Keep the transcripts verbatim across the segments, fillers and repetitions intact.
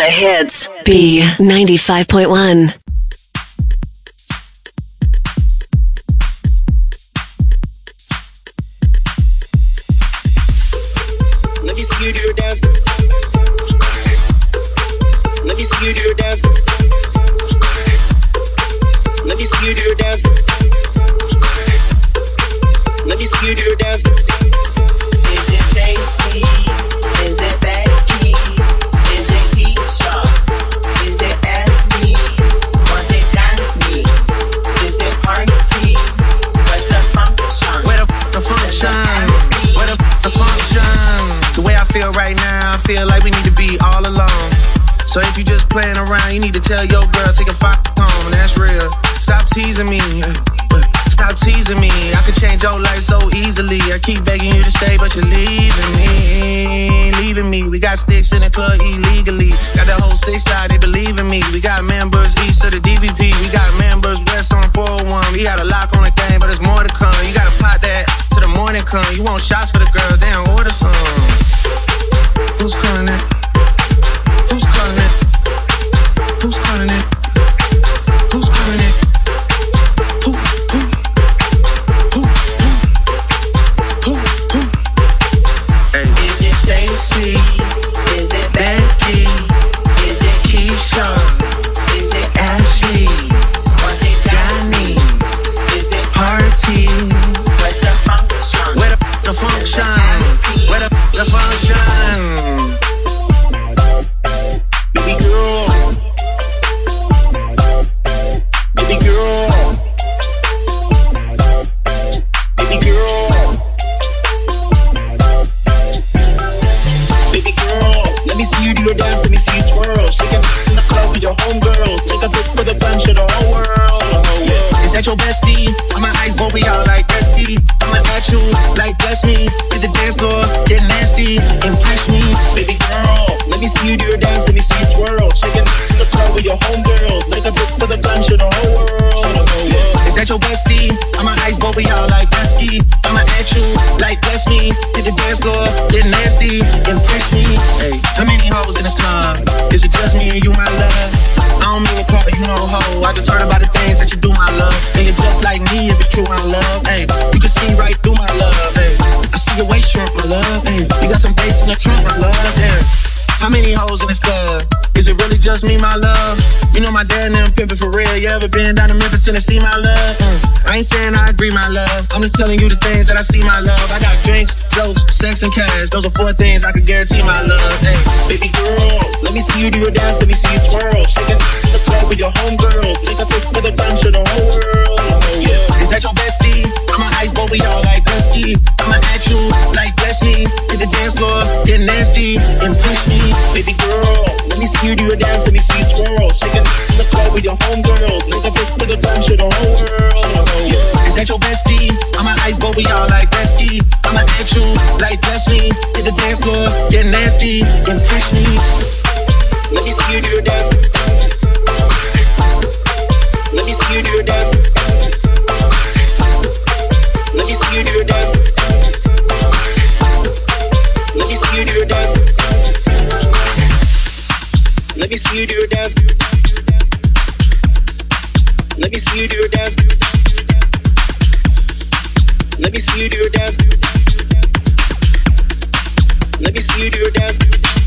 The hits. B ninety-five point one. Let me see you do your dance. Let me see you do your dance. Let me see you do your dance. Let me see you do your dance. Is it Stacy? Is it Becky? Is it Keisha? Is it Anthony? Was it Daphne? Is it Party? Where's the function? Where the f- the function? Where the f- the function? The way I feel right now, I feel like we need to be all alone. So if you just playing around, you need to tell your girl, take a f*** home, and that's real. Stop teasing me. Stop teasing me. I could change your life so easily. I keep begging you to stay, but you're leaving me. Leaving me. We got sticks in the club illegally. Got the whole six side, they believe in me. We got members east of the D V P. We got members west on four oh one. We got a lock on the game, but there's more to come. You gotta pot that to the morning come. You want shots for the girls, they don't order some. Who's calling it? Who's calling it? Who's calling it? Who's calling it? Who, who, who, who, who, who? Hey. Is it Stacy? Is it Becky? Is it Keisha? Is it Ashley? Was it Danny? Is it Party? Where's the function? Where the, the function? Where the, the function? Baby girl. Baby girl. Baby girl. Baby girl. Let me see you do your dance, let me see you twirl. Shake it in the club with your homegirls. Take a trip for the gun, show the whole world. Yeah. Is that your bestie? I'm an ice boy, we all like Resky. I'ma at you like bless me. Hit the dance floor, get nasty, impress me. Baby girl, let me see you do your dance, let me see you twirl. Shake it in the club with your homegirls. Take a trip for the gun, show the whole world. Yeah. Is that your bestie? I'm an ice boy, we all like Resky. I'ma at you like bless me. Hit the dance floor, get nasty, impress me. Hey, how many hoes in this club? Is it just me and you, my love? I don't mean to call you no hoe. I just heard about the things that you do, my love. And you're just like me if it's true, my love. Hey, you can see right through my love. Hey, I see your waist shrunk, my love. Hey, you got some bass in the trunk, my love. Yeah. How many hoes in this club? Is it really just me, my love? You know my dad and them pimpin' for real. You ever been down to Memphis, Tennessee, my love? Mm. I ain't saying I agree, my love. I'm just telling you the things that I see, my love. I got drinks, jokes, sex, and cash. Those are four things I could guarantee, my love. Hey. Baby girl, let me see you do your dance, let me see you twirl. Shake it in the club with your homegirls. Take a pic for the gun, show the whole world. Yeah. Is that your bestie? I'm an ice boy, we all like Husky. I'ma at you like bless me. Hit the dance floor, get nasty, impress me. Baby girl, let me see you do your dance, let me see you twirl. Shake it in the club with your homegirls. Take a pic for the gun, show the whole world. Yeah. Is that your bestie? I'm an ice boy, we all like Resky. I'ma at you like bless me. Hit the dance floor, get nasty, impress me. Let me see you do your dance. Let me see you do your dance. Let me see you do your dance. Let me see you do your dance. Let me see you do your dance. Let me see you do your dance. Let me see you do your dance. Let me see you do your dance.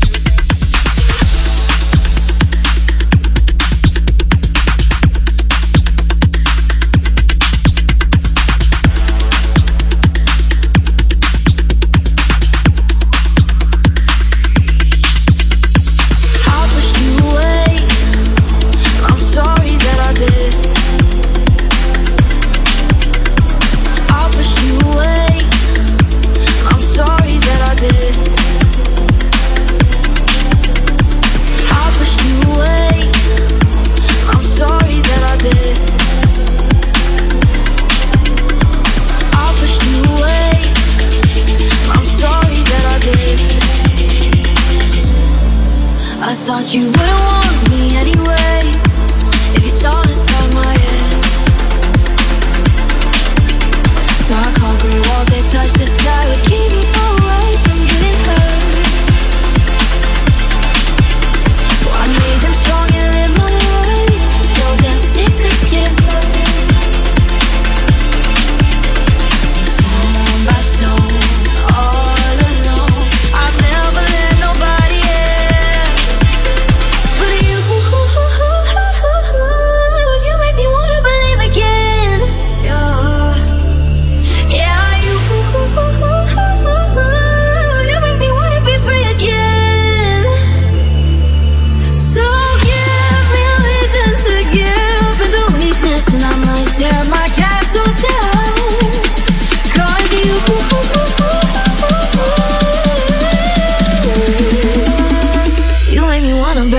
You wouldn't want me anyway if you saw inside my head. Dark concrete walls, they touch the sky, would keep me away from getting hurt. So I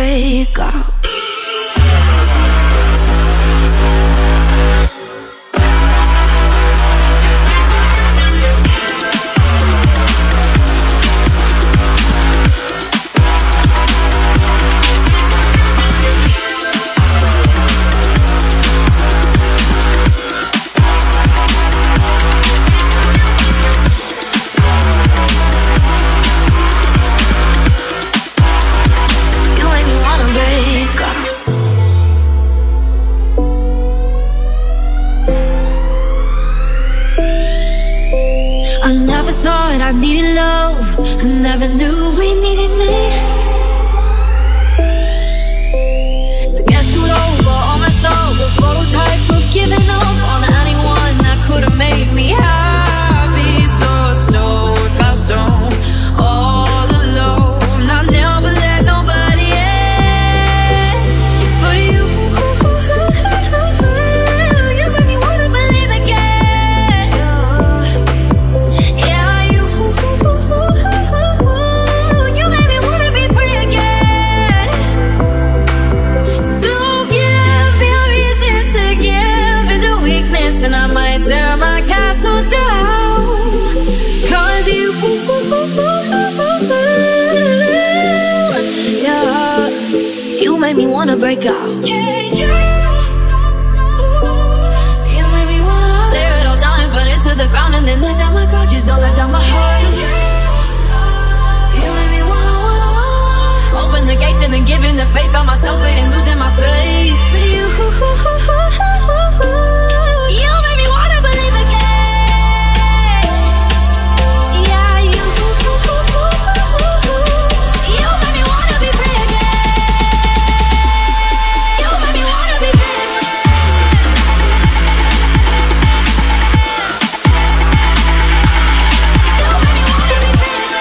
break up. I needed love, I never knew we needed me. To get screwed over, all messed up, the prototype of giving up on anyone that could have made me happy. So stone by stone, all alone, I never let nobody in. But you, you made me wanna believe again. Yeah. You made me wanna be free again. So give me a reason to give into weakness, and I might tear my castle down. Cause you, yeah, you made me wanna break out. Yeah, yeah. You made me wanna tear it all down and burn it to the ground, and then let down my guard. Just don't let down my heart. Open the gates and then giving the faith. Found myself fading, losing my faith. But you, you made me wanna believe again. Yeah, you, you made me wanna be free again. You made me wanna be free again. You made me wanna be free again.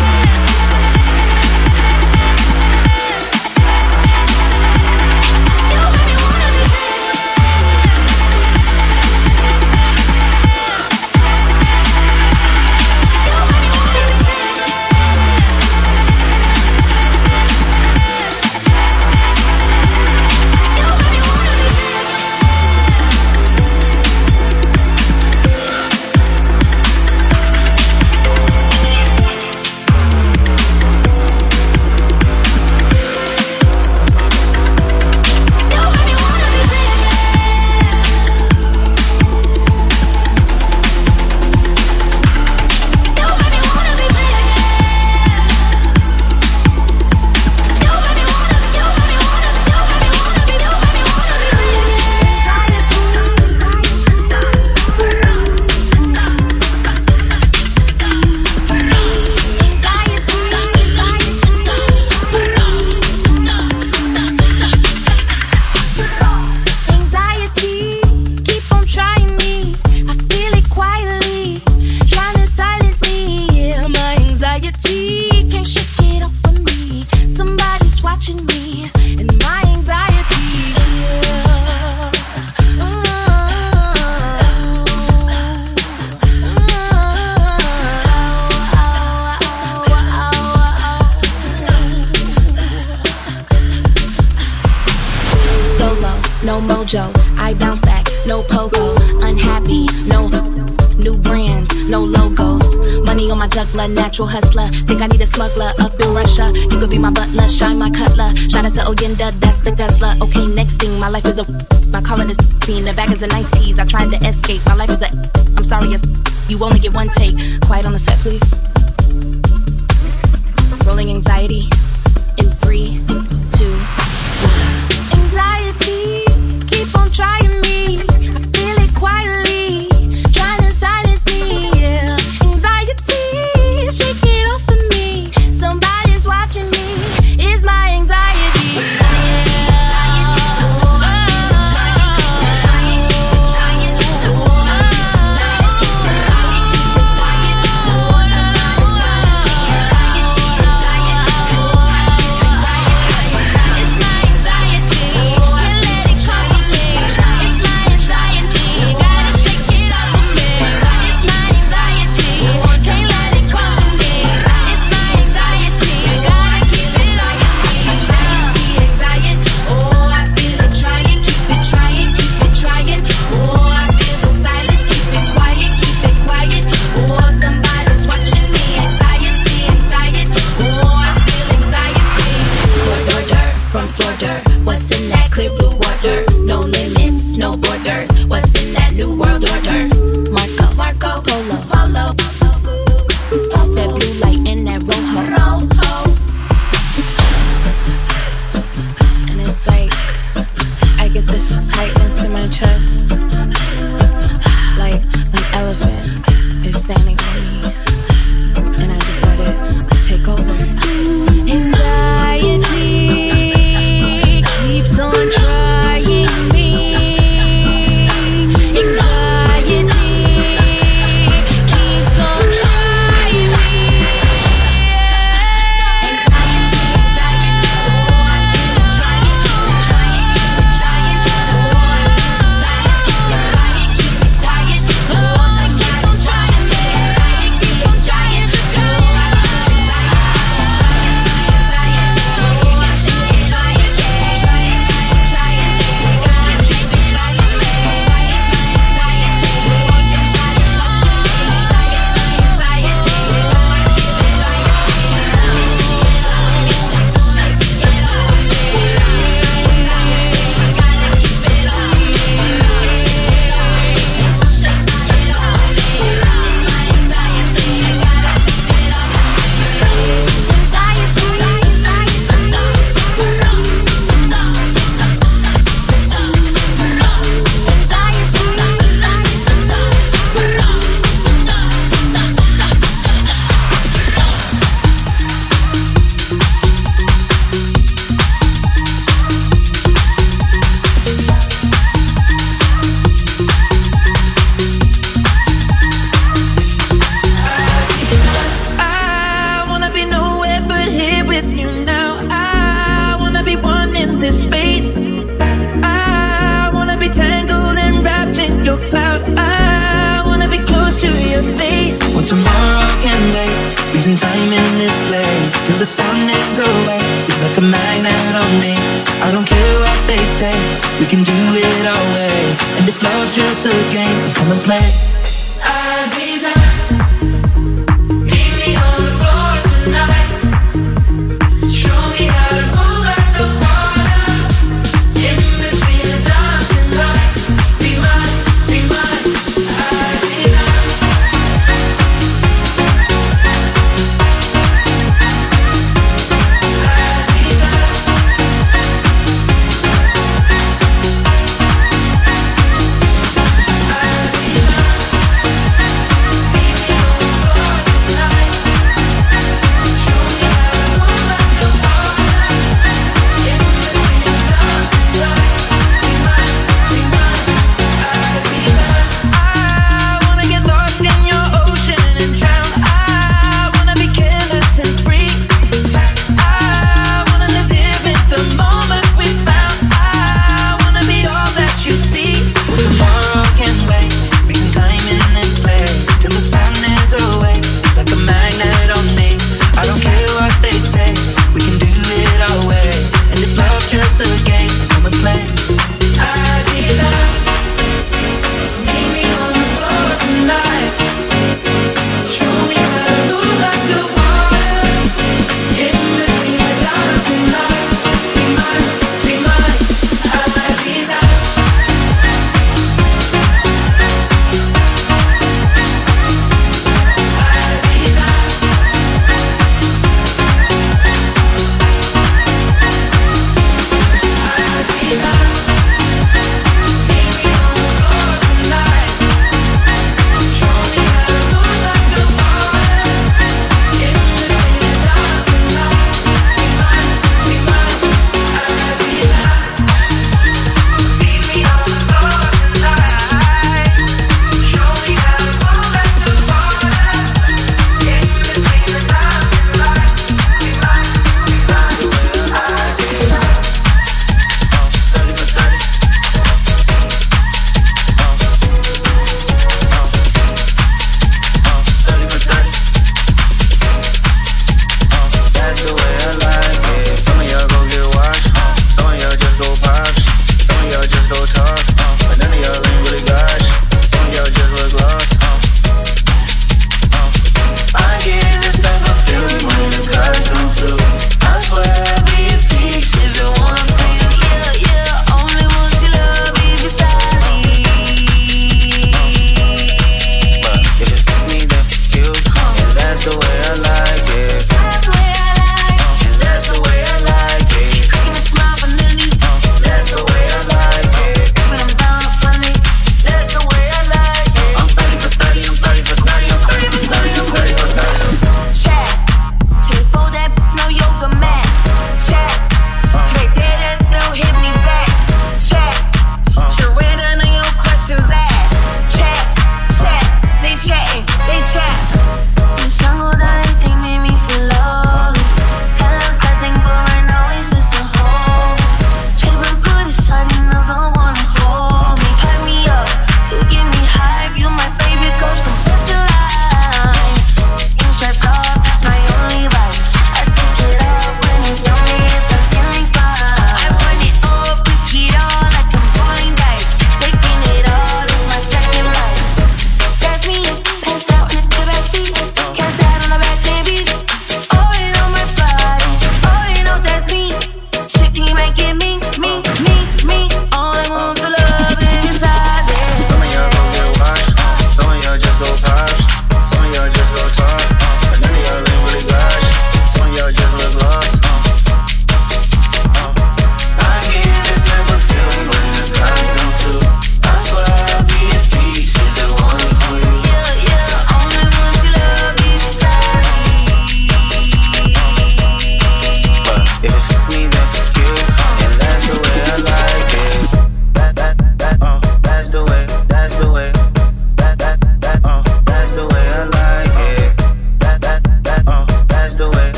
No mojo, I bounce back, no popo. Unhappy, no new brands, no logos. Money on my juggler, natural hustler. Think I need a smuggler up in Russia. You could be my butler, shine my cutler. Shout out to Oyenda, that's the guzzler. Okay, next thing, my life is a my calling is scene. The back is a nice tease. I tried to escape. My life is a I'm sorry, you only get one take. Quiet on the set, please. Rolling anxiety in three, two, one. Anxiety. Keep on trying me, I feel it quietly, trying to silence me, yeah. Anxiety, shake it off of me, somebody's watching me, it's my anxiety, yeah. It's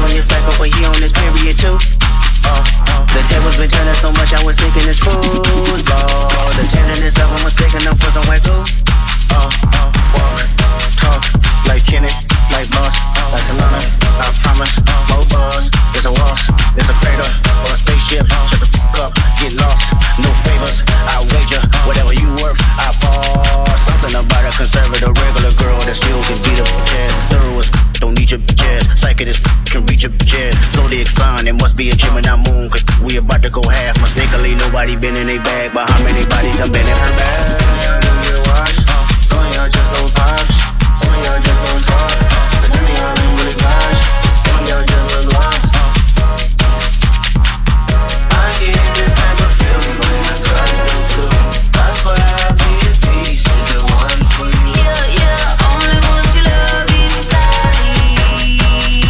on your cycle, but he on his period too. Uh, uh, the tables been turning so much, I was thinking it's football. The tenderness of him was taking them for some white glue. Uh, uh, walk, talk, like Kenny, like Boss, like Solana. I promise, more buzz. There's a waltz, there's a crater, or a spaceship. Shut the fuck up, get lost. No favors, I wager. Whatever you worth, I fall. Something about a conservative regular girl that still can beat up jazz. Thorough as don't need your jazz. Psychic as can reach your jazz. Zodiac sign, it must be a Gemini moon. Cause we about to go half. Mistakenly, nobody been in a bag. But how many bodies done been in her bag? Don't get washed. Some of y'all just gon' pops. Some of y'all just gon' talk. But none of y'all ain't really gosh. Some of y'all just look lost. I get this type of feeling when I got you too. That's why I be a piece of the one for you. Yeah, yeah, only want your love inside me.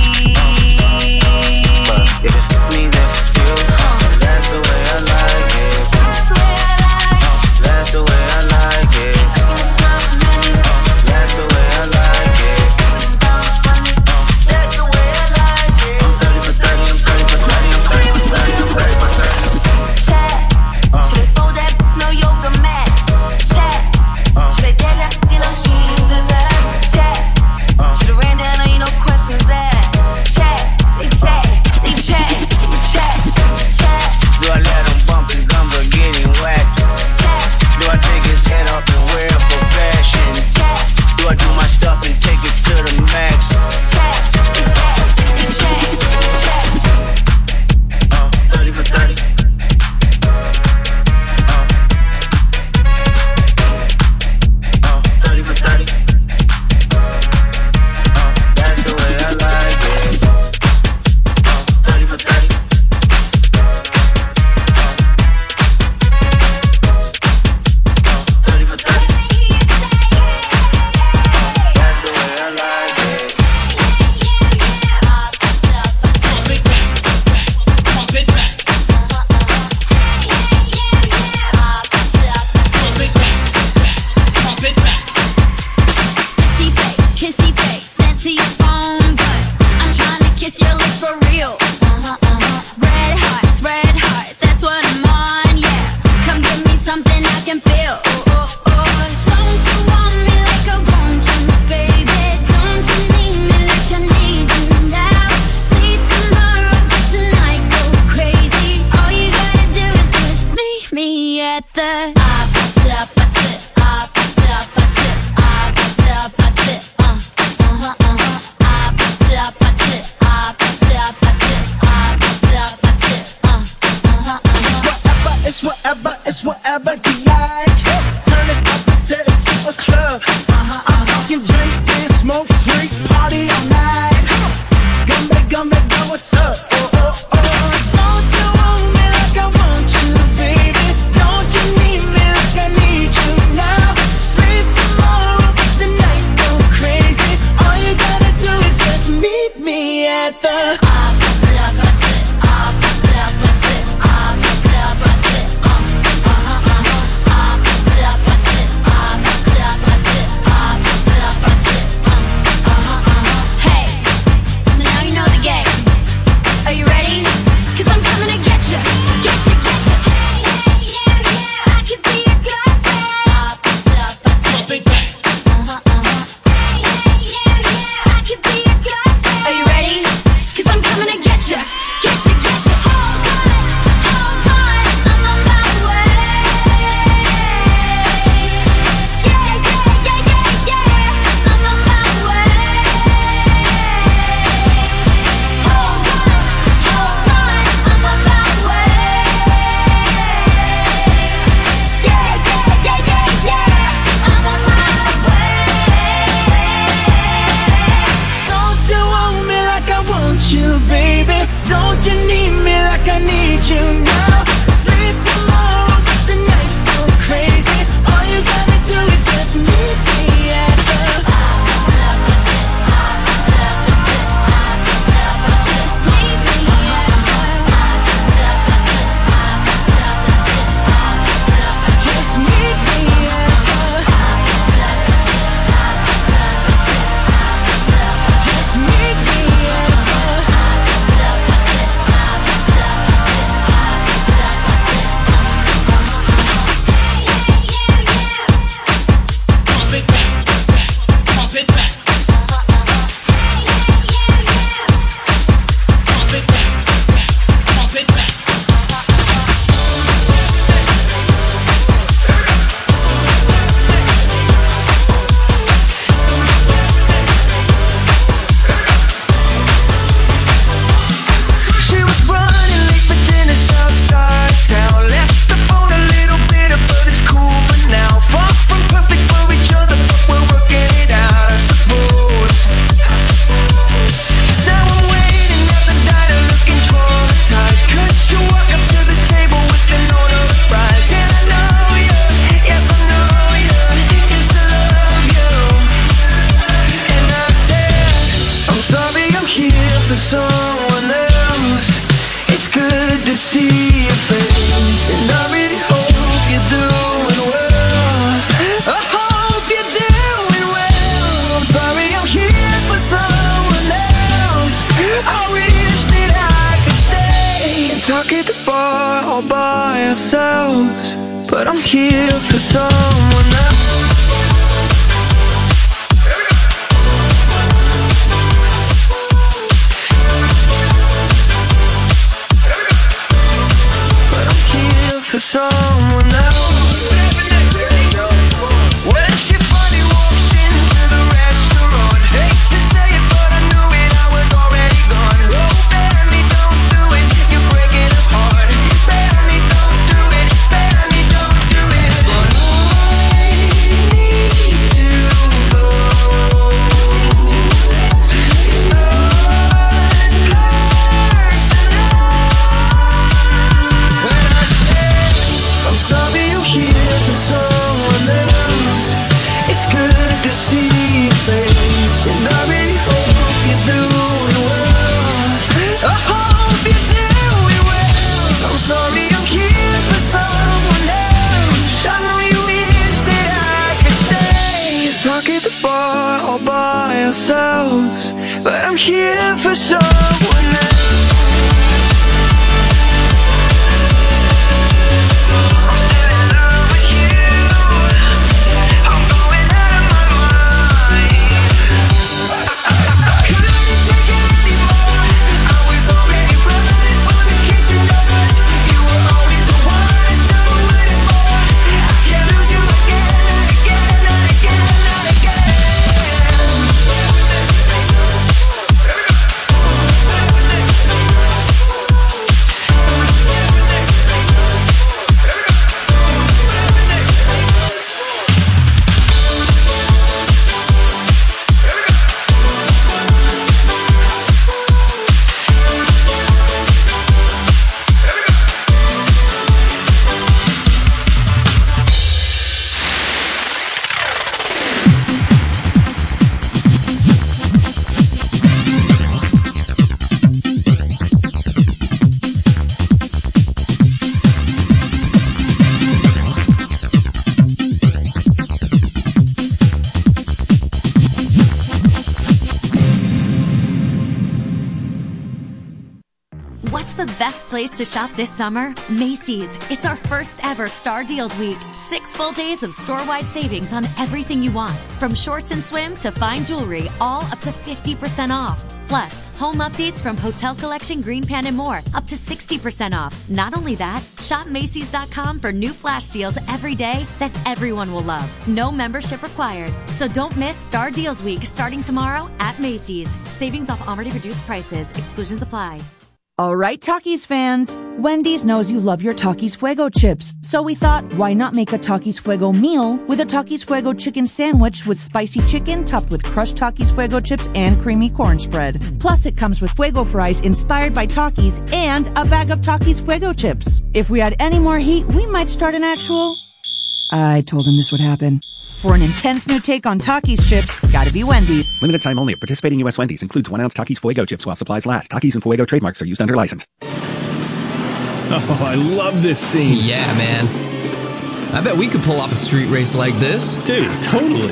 But if it's me, that's you. That's the way I like it. That's the way I like it. That's the way I like it. That's the way I like it. I'm thirty for thirty, I'm thirty for thirty, I'm thirty for thirty, I'm thirty for thirty. Chat. Should I throw that no yoga mat? Chat. Should I get that get those jeans attack? Chat. Should I ran down on you no questions asked? Chat. They chat. They chat. Chat. Chat. Do I let him bump his gums or get him whacked? Chat. Do I take his head off and wear it for fashion? Chat. Do I do my stuff and take it to the max? Chat. They chat. They chat. Chat. Uh, thirty for thirty. Uh, uh, thirty for thirty. Uh, that's the way I like it. Uh, thirty for thirty. Uh, thirty for thirty. That's the way I like it. Kissy face, kissy face, sent to your phone, but I'm trying to kiss your lips for real. Red hearts, red hearts, that's what I'm on, yeah. Come give me something I can feel. Don't you want me like I want you, baby? Don't you need me like I need you now? See tomorrow, but tonight go crazy. All you gotta do is just meet me at the It's whatever, it's whatever you like. Turn this up and set it to a club. I'm talking drink, dance, smoke, freak, party all night. Gumbe, gumbe, go, what's up? Oh, oh, oh. Don't you want me like I want you, baby? Don't you need me like I need you now? Sleep tomorrow, tonight go crazy. All you gotta do is just meet me at the talk at the bar all by ourselves, but I'm here for someone else. But I'm here for someone else. When she finally walks into the restaurant, hate to say it, but I knew it, I was already gone. Oh, Barely don't do it, you're breaking apart. Barely don't do it, barely don't do it. But I need to go. It's not personal. When I said I'm sorry, you're here for someone else, it's good to see your face, and I really hope you're doing well. I hope you're doing well. I'm sorry, I'm here for someone else. I know you wish that I could stay, talk at the bar all by ourselves, but I'm here for someone else. I'm still in love with you. I'm going out of my mind. Couldn't take it anymore. I was already running for the kitchen doors. You were always the one I should have waited for. I can't lose you again, not again, not again, not again. What's the best place to shop this summer? Macy's. It's our first ever Star Deals Week. Six full days of store-wide savings on everything you want. From shorts and swim to fine jewelry, all up to fifty percent off. Plus, home updates from Hotel Collection, Green Pan, and more, up to sixty percent off. Not only that, shop Macy's dot com for new flash deals every day that everyone will love. No membership required. So don't miss Star Deals Week starting tomorrow at Macy's. Savings off already reduced prices. Exclusions apply. All right, Takis fans. Wendy's knows you love your Takis Fuego chips. So we thought, why not make a Takis Fuego meal with a Takis Fuego chicken sandwich with spicy chicken topped with crushed Takis Fuego chips and creamy corn spread. Plus, it comes with Fuego fries inspired by Takis and a bag of Takis Fuego chips. If we had any more heat, we might start an actual... I told him this would happen. For an intense new take on Takis chips, gotta be Wendy's. Limited time only at participating U S Wendy's. Includes one ounce Takis Fuego chips while supplies last. Takis and Fuego trademarks are used under license. Oh, I love this scene. Yeah, man. I bet we could pull off a street race like this. Dude, totally.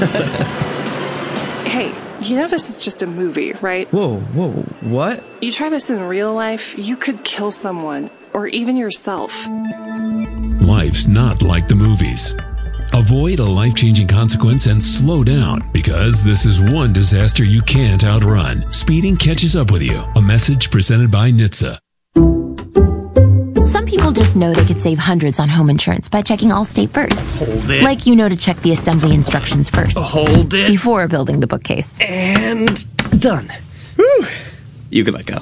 Hey, you know this is just a movie, right? Whoa, whoa, what? You try this in real life, you could kill someone, or even yourself. Life's not like the movies. Avoid a life-changing consequence and slow down, because this is one disaster you can't outrun. Speeding catches up with you. A message presented by N H T S A. Some people just know they could save hundreds on home insurance by checking Allstate first. Hold it. Like you know to check the assembly instructions first. Hold it. Before building the bookcase. And done. Whew. You can let go.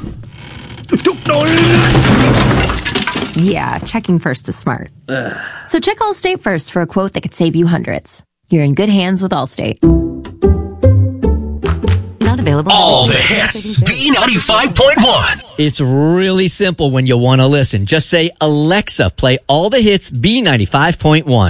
Yeah, checking first is smart. Ugh. So check Allstate first for a quote that could save you hundreds. You're in good hands with Allstate. Not available. All the hits. B ninety-five point one. It's really simple when you want to listen. Just say, Alexa, play all the hits B ninety-five point one.